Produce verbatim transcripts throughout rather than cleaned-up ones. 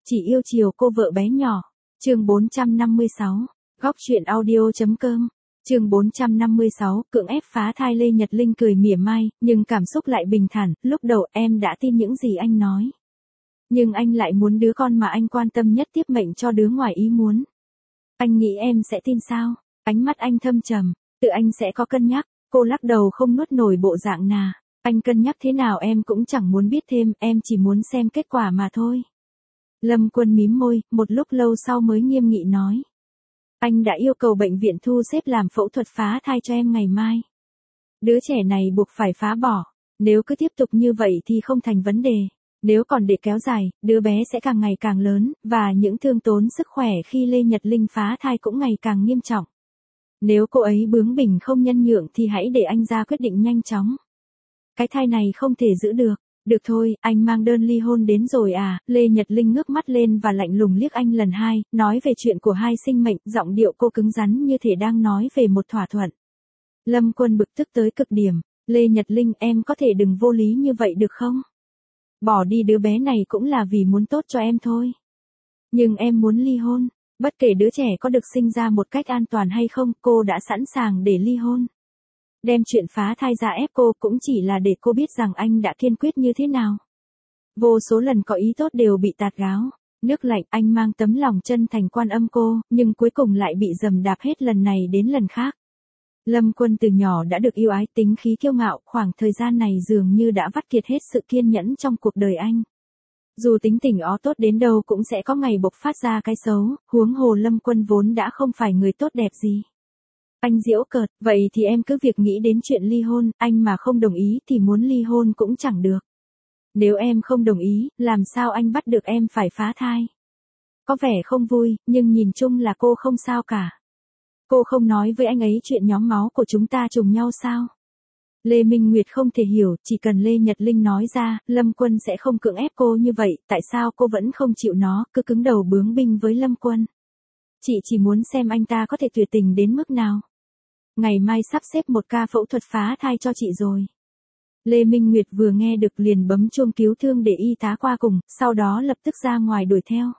Chỉ yêu chiều cô vợ bé nhỏ. Chương bốn trăm năm mươi sáu. Góc truyện audio.com. Chương bốn trăm năm mươi sáu, cưỡng ép phá thai. Lê Nhật Linh cười mỉa mai, nhưng cảm xúc lại bình thản. Lúc đầu em đã tin những gì anh nói. Nhưng anh lại muốn đứa con mà anh quan tâm nhất tiếp mệnh cho đứa ngoài ý muốn. Anh nghĩ em sẽ tin sao? Ánh mắt anh thâm trầm, tự anh sẽ có cân nhắc. Cô lắc đầu không nuốt nổi bộ dạng nà. Anh cân nhắc thế nào em cũng chẳng muốn biết thêm, em chỉ muốn xem kết quả mà thôi. Lâm Quân mím môi, một lúc lâu sau mới nghiêm nghị nói. Anh đã yêu cầu bệnh viện thu xếp làm phẫu thuật phá thai cho em ngày mai. Đứa trẻ này buộc phải phá bỏ. Nếu cứ tiếp tục như vậy thì không thành vấn đề. Nếu còn để kéo dài, đứa bé sẽ càng ngày càng lớn, và những thương tốn sức khỏe khi Lê Nhật Linh phá thai cũng ngày càng nghiêm trọng. Nếu cô ấy bướng bỉnh không nhân nhượng thì hãy để anh ra quyết định nhanh chóng. Cái thai này không thể giữ được. Được thôi, anh mang đơn ly hôn đến rồi à? Lê Nhật Linh ngước mắt lên và lạnh lùng liếc anh lần hai, nói về chuyện của hai sinh mệnh, giọng điệu cô cứng rắn như thể đang nói về một thỏa thuận. Lâm Quân bực tức tới cực điểm. Lê Nhật Linh, em có thể đừng vô lý như vậy được không? Bỏ đi đứa bé này cũng là vì muốn tốt cho em thôi. Nhưng em muốn ly hôn. Bất kể đứa trẻ có được sinh ra một cách an toàn hay không, cô đã sẵn sàng để ly hôn. Đem chuyện phá thai ra ép cô cũng chỉ là để cô biết rằng anh đã kiên quyết như thế nào. Vô số lần có ý tốt đều bị tạt gáo. Nước lạnh, anh mang tấm lòng chân thành quan âm cô, nhưng cuối cùng lại bị dầm đạp hết lần này đến lần khác. Lâm Quân từ nhỏ đã được yêu ái, tính khí kiêu ngạo, khoảng thời gian này dường như đã vắt kiệt hết sự kiên nhẫn trong cuộc đời anh. Dù tính tình ó tốt đến đâu cũng sẽ có ngày bộc phát ra cái xấu, huống hồ Lâm Quân vốn đã không phải người tốt đẹp gì. Anh giễu cợt, vậy thì em cứ việc nghĩ đến chuyện ly hôn, anh mà không đồng ý thì muốn ly hôn cũng chẳng được. Nếu em không đồng ý, làm sao anh bắt được em phải phá thai? Có vẻ không vui, nhưng nhìn chung là cô không sao cả. Cô không nói với anh ấy chuyện nhóm máu của chúng ta trùng nhau sao? Lê Minh Nguyệt không thể hiểu, chỉ cần Lê Nhật Linh nói ra, Lâm Quân sẽ không cưỡng ép cô như vậy, tại sao cô vẫn không chịu nó, cứ cứng đầu bướng binh với Lâm Quân. Chị chỉ muốn xem anh ta có thể tuyệt tình đến mức nào. Ngày mai sắp xếp một ca phẫu thuật phá thai cho chị rồi. Lê Minh Nguyệt vừa nghe được liền bấm chuông cứu thương để y tá qua cùng, sau đó lập tức ra ngoài đuổi theo.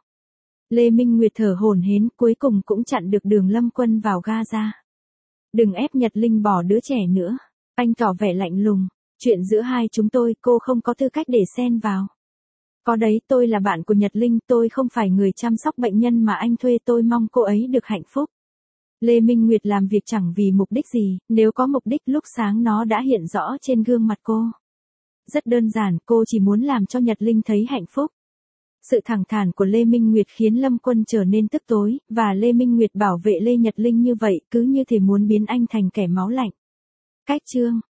Lê Minh Nguyệt thở hổn hển, cuối cùng cũng chặn được đường Lâm Quân vào ga ra. Đừng ép Nhật Linh bỏ đứa trẻ nữa. Anh tỏ vẻ lạnh lùng. Chuyện giữa hai chúng tôi cô không có tư cách để xen vào. Có đấy, tôi là bạn của Nhật Linh, tôi không phải người chăm sóc bệnh nhân mà anh thuê, tôi mong cô ấy được hạnh phúc. Lê Minh Nguyệt làm việc chẳng vì mục đích gì, nếu có mục đích lúc sáng nó đã hiện rõ trên gương mặt cô. Rất đơn giản, cô chỉ muốn làm cho Nhật Linh thấy hạnh phúc. Sự thẳng thắn của Lê Minh Nguyệt khiến Lâm Quân trở nên tức tối, và Lê Minh Nguyệt bảo vệ Lê Nhật Linh như vậy, cứ như thể muốn biến anh thành kẻ máu lạnh. Cách chương